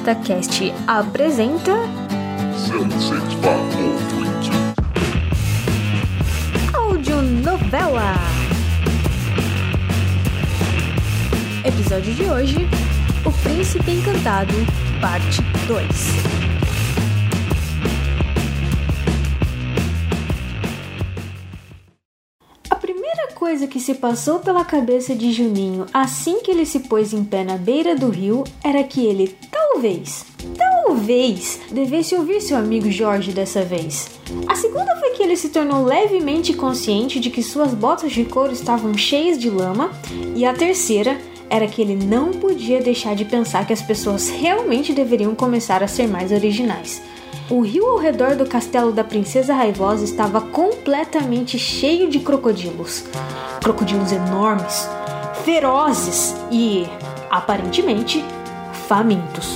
DataCast apresenta Audionovela. Episódio de hoje: O Príncipe Encantado, parte 2. Coisa que se passou pela cabeça de Juninho assim que ele se pôs em pé na beira do rio era que ele talvez devesse ouvir seu amigo Jorge dessa vez. A segunda foi que ele se tornou levemente consciente de que suas botas de couro estavam cheias de lama, e a terceira era que ele não podia deixar de pensar que as pessoas realmente deveriam começar a ser mais originais. O rio ao redor do castelo da Princesa Raivosa estava completamente cheio de crocodilos. Crocodilos enormes, ferozes e, aparentemente, famintos.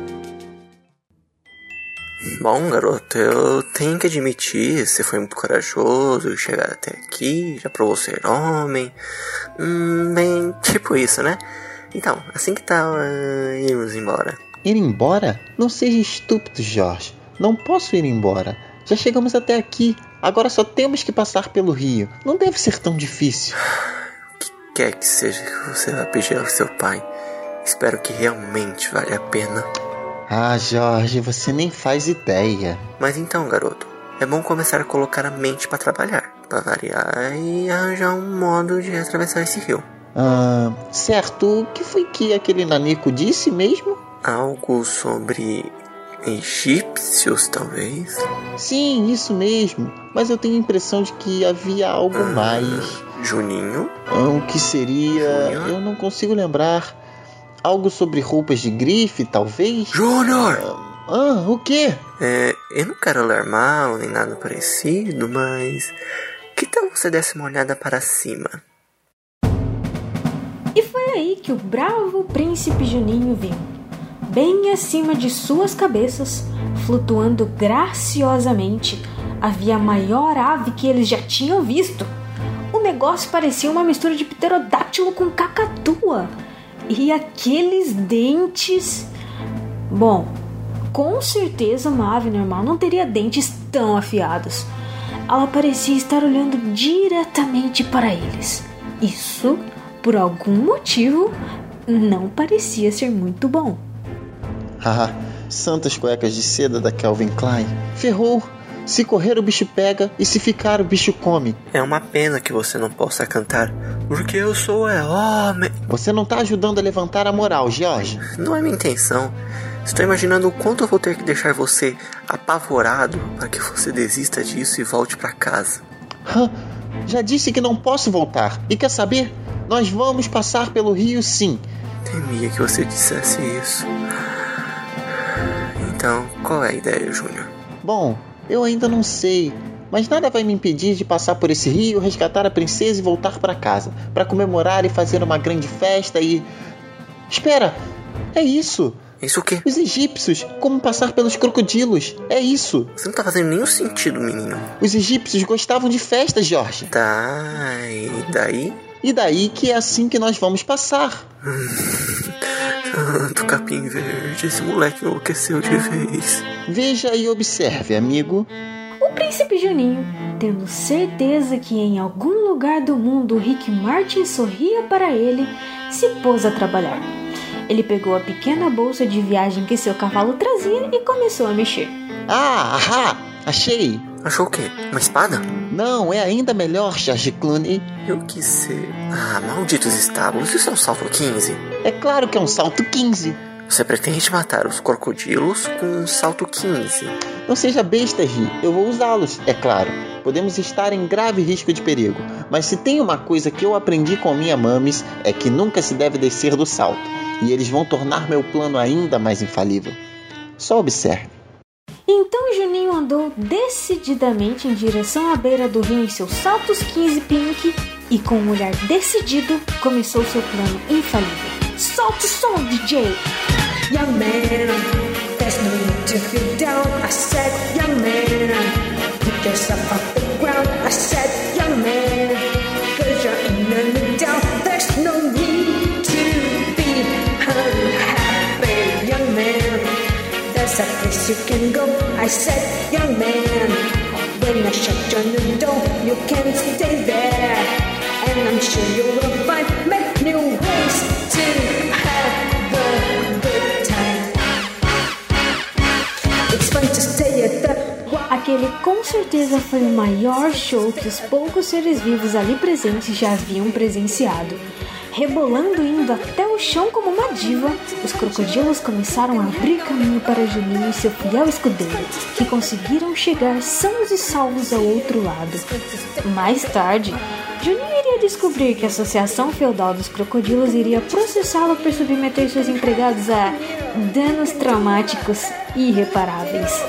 Bom, garoto, eu tenho que admitir, você foi muito corajoso chegar até aqui, já provou ser homem. Bem, tipo isso, né? Então, assim que tal, irmos embora. Ir embora? Não seja estúpido, Jorge. Não posso ir embora. Já chegamos até aqui. Agora só temos que passar pelo rio. Não deve ser tão difícil. O que quer que seja que você vai pedir ao seu pai, espero que realmente valha a pena. Ah, Jorge, você nem faz ideia. Mas então, garoto, é bom começar a colocar a mente para trabalhar, para variar e arranjar um modo de atravessar esse rio. Certo. O que foi que aquele nanico disse mesmo? Algo sobre egípcios, talvez? Sim, isso mesmo. Mas eu tenho a impressão de que havia algo mais. Juninho? O que seria? Júnior? Eu não consigo lembrar. Algo sobre roupas de grife, talvez? Júnior! O quê? Eu não quero alarmá-lo nem nada parecido, mas que tal você desse uma olhada para cima? E foi aí que o bravo príncipe Juninho viu. Bem acima de suas cabeças, flutuando graciosamente, havia a maior ave que eles já tinham visto. O negócio parecia uma mistura de pterodáctilo com cacatua. E aqueles dentes... Bom, com certeza uma ave normal não teria dentes tão afiados. Ela parecia estar olhando diretamente para eles. Isso, por algum motivo, não parecia ser muito bom. Santas cuecas de seda da Calvin Klein. Ferrou! Se correr o bicho pega e se ficar o bicho come. É uma pena que você não possa cantar, porque eu sou homem. Você não tá ajudando a levantar a moral, Jorge. Não é minha intenção. Estou imaginando o quanto eu vou ter que deixar você apavorado para que você desista disso e volte para casa. Já disse que não posso voltar. E quer saber? Nós vamos passar pelo rio, sim. Temia que você dissesse isso. Então, qual é a ideia, Júnior? Bom, eu ainda não sei, mas nada vai me impedir de passar por esse rio, resgatar a princesa e voltar para casa, para comemorar e fazer uma grande festa e... Espera! É isso! Isso o quê? Os egípcios, como passar pelos crocodilos, é isso! Você não tá fazendo nenhum sentido, menino. Os egípcios gostavam de festas, Jorge. Tá, e daí? E daí que é assim que nós vamos passar. Santo capim verde, esse moleque enlouqueceu de vez. Veja e observe, amigo. O príncipe Juninho, tendo certeza que em algum lugar do mundo Rick Martin sorria para ele, se pôs a trabalhar. Ele pegou a pequena bolsa de viagem que seu cavalo trazia e começou a mexer. Achei! Achou o quê? Uma espada? Não, é ainda melhor, George Clooney. Eu quis ser... malditos estábulos, isso é um salto 15? É claro que é um salto 15. Você pretende matar os crocodilos com um salto 15? Não seja besta, Ri. Eu vou usá-los, é claro. Podemos estar em grave risco de perigo. Mas se tem uma coisa que eu aprendi com minha mames, é que nunca se deve descer do salto. E eles vão tornar meu plano ainda mais infalível. Só observe. Então Juninho andou decididamente em direção à beira do rio em seus saltos 15 pink e com um olhar decidido começou seu plano infalível. Solta o som, DJ! Young man, there's no need to feel down. I said, young man, pick yourself off the ground. I said, young man, 'cause you're in and down. There's no need to be unhappy, young man. place you can go. I said, young man, when I shut your door, you can't stay there. And I'm sure you'll find many ways to have a good time. It's fun to stay at the... Aquele com certeza foi o maior show que os poucos seres vivos ali presentes já haviam presenciado. Rebolando e indo até o chão como uma diva, os crocodilos começaram a abrir caminho para Juninho e seu fiel escudeiro, que conseguiram chegar sãos e salvos ao outro lado. Mais tarde, Juninho iria descobrir que a Associação Feudal dos Crocodilos iria processá-lo por submeter seus empregados a danos traumáticos irreparáveis.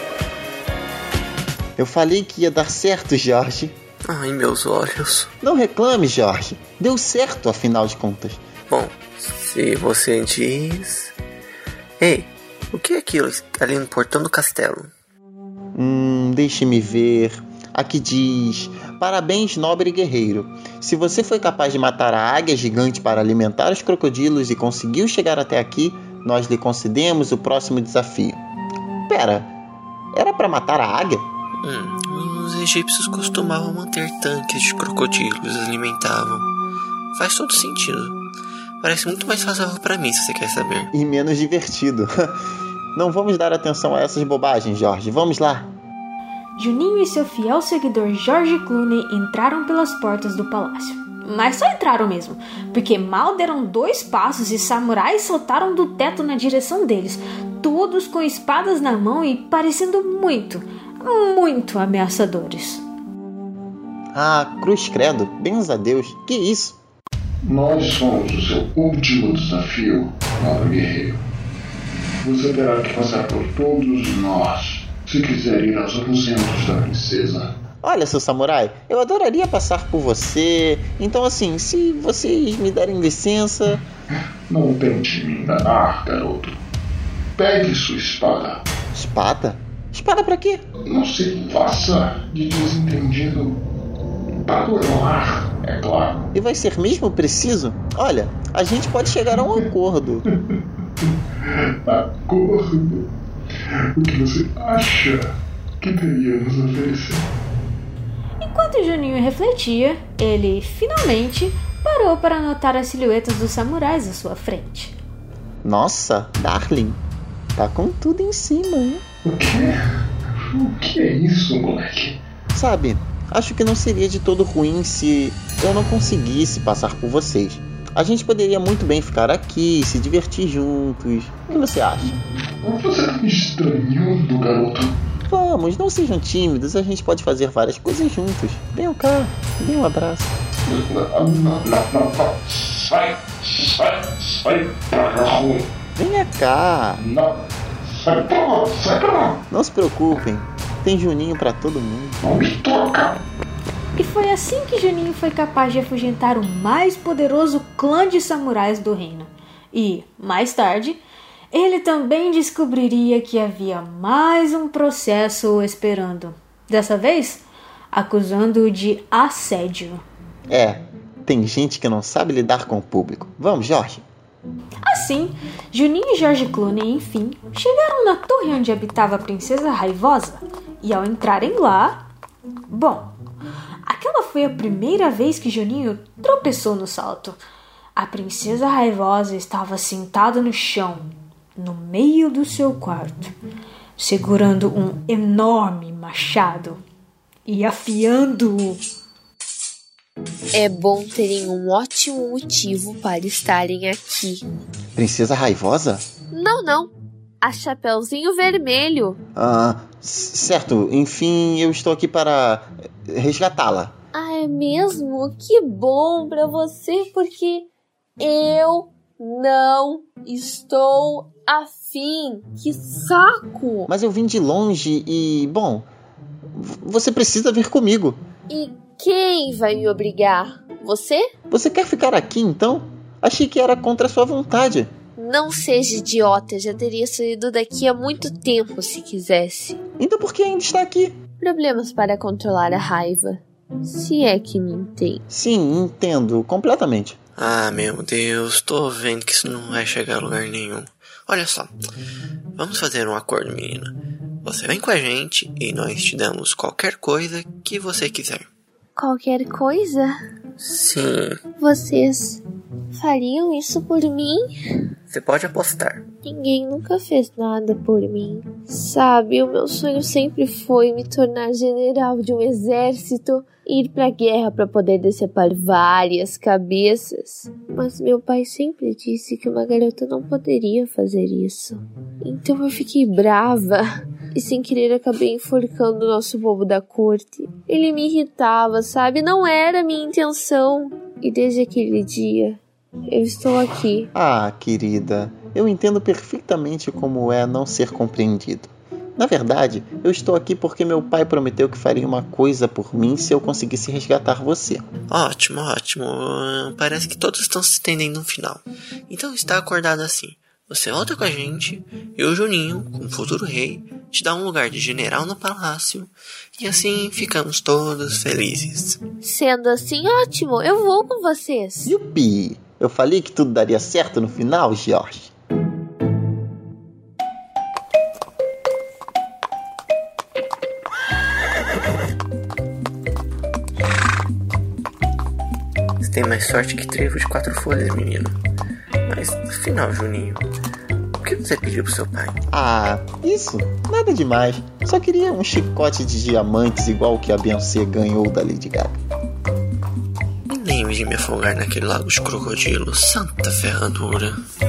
Eu falei que ia dar certo, Jorge. Ai, meus olhos. Não reclame, Jorge. Deu certo, afinal de contas. Bom, se você diz... Ei, o que é aquilo ali no portão do castelo? Deixe-me ver. Aqui diz: parabéns, nobre guerreiro. Se você foi capaz de matar a águia gigante para alimentar os crocodilos e conseguiu chegar até aqui, nós lhe concedemos o próximo desafio. Pera, era para matar a águia? Os egípcios costumavam manter tanques de crocodilos, eles alimentavam. Faz todo sentido. Parece muito mais razoável pra mim, se você quer saber. E menos divertido. Não vamos dar atenção a essas bobagens, Jorge. Vamos lá. Juninho e seu fiel seguidor George Clooney entraram pelas portas do palácio. Mas só entraram mesmo, porque mal deram 2 passos e samurais saltaram do teto na direção deles, todos com espadas na mão e parecendo muito ameaçadores. Ah, cruz credo, bens a Deus, que isso? Nós somos o seu último desafio, nobre guerreiro. Você terá que passar por todos nós, se quiser ir aos aposentos da princesa. Olha, seu samurai, eu adoraria passar por você. Então assim, se vocês me derem licença... Não tente me enganar, garoto. Pegue sua espada. Espada? Espada pra quê? Não se faça de desentendido. Para coroar, é claro. E vai ser mesmo preciso? Olha, a gente pode chegar a um acordo. Acordo? O que você acha que teria nos oferecer? Enquanto Juninho refletia, ele finalmente parou para notar as silhuetas dos samurais à sua frente. Nossa, Darling, tá com tudo em cima, hein? O quê? O que é isso, moleque? Sabe, acho que não seria de todo ruim se eu não conseguisse passar por vocês. A gente poderia muito bem ficar aqui, se divertir juntos. O que você acha? Você tá me estranhando, garoto. Vamos, não sejam tímidos, a gente pode fazer várias coisas juntos. Venham cá, dê um abraço. Não. Sai pra rua. Venha cá. Não, sai pra lá. Não se preocupem, tem Juninho pra todo mundo. Não me toca. E foi assim que Juninho foi capaz de afugentar o mais poderoso clã de samurais do reino. E, mais tarde, ele também descobriria que havia mais um processo o esperando. Dessa vez, acusando-o de assédio. Tem gente que não sabe lidar com o público. Vamos, Jorge. Assim, Juninho e George Clooney, enfim, chegaram na torre onde habitava a Princesa Raivosa. E ao entrarem lá... Bom, aquela foi a primeira vez que Juninho tropeçou no salto. A Princesa Raivosa estava sentada no chão, no meio do seu quarto, segurando um enorme machado e afiando-o. É bom terem um ótimo motivo para estarem aqui. Princesa Raivosa? Não. A Chapeuzinho Vermelho. Certo. Enfim, eu estou aqui para resgatá-la. Ah, é mesmo? Que bom pra você, porque eu não estou afim. Que saco! Mas eu vim de longe e, bom, você precisa vir comigo. E quem vai me obrigar? Você? Você quer ficar aqui, então? Achei que era contra a sua vontade. Não seja idiota, já teria saído daqui há muito tempo se quisesse. Então por que ainda está aqui? Problemas para controlar a raiva. Se é que me entende. Sim, entendo, completamente. Ah, meu Deus, tô vendo que isso não vai chegar a lugar nenhum. Olha só, vamos fazer um acordo, menina. Você vem com a gente e nós te damos qualquer coisa que você quiser. Qualquer coisa? Sim. Vocês fariam isso por mim? Você pode apostar. Ninguém nunca fez nada por mim. Sabe, o meu sonho sempre foi me tornar general de um exército e ir pra guerra para poder decepar várias cabeças. Mas meu pai sempre disse que uma garota não poderia fazer isso. Então eu fiquei brava e sem querer acabei enforcando o nosso bobo da corte. Ele me irritava, sabe? Não era a minha intenção. E desde aquele dia, eu estou aqui. Ah, querida, eu entendo perfeitamente como é não ser compreendido. Na verdade, eu estou aqui porque meu pai prometeu que faria uma coisa por mim se eu conseguisse resgatar você. Ótimo, ótimo. Parece que todos estão se entendendo no final. Então está acordado assim. Você volta com a gente e o Juninho, como futuro rei, te dá um lugar de general no palácio. E assim ficamos todos felizes. Sendo assim, ótimo, eu vou com vocês. Yupi! Eu falei que tudo daria certo no final, Jorge. Você tem mais sorte que trevo de 4 folhas, menino. Mas, afinal, Juninho, o que você pediu pro seu pai? Ah, isso, nada demais. Só queria um chicote de diamantes igual o que a Beyoncé ganhou da Lady Gaga. Me lembre de me afogar naquele lago de crocodilo, santa ferradura.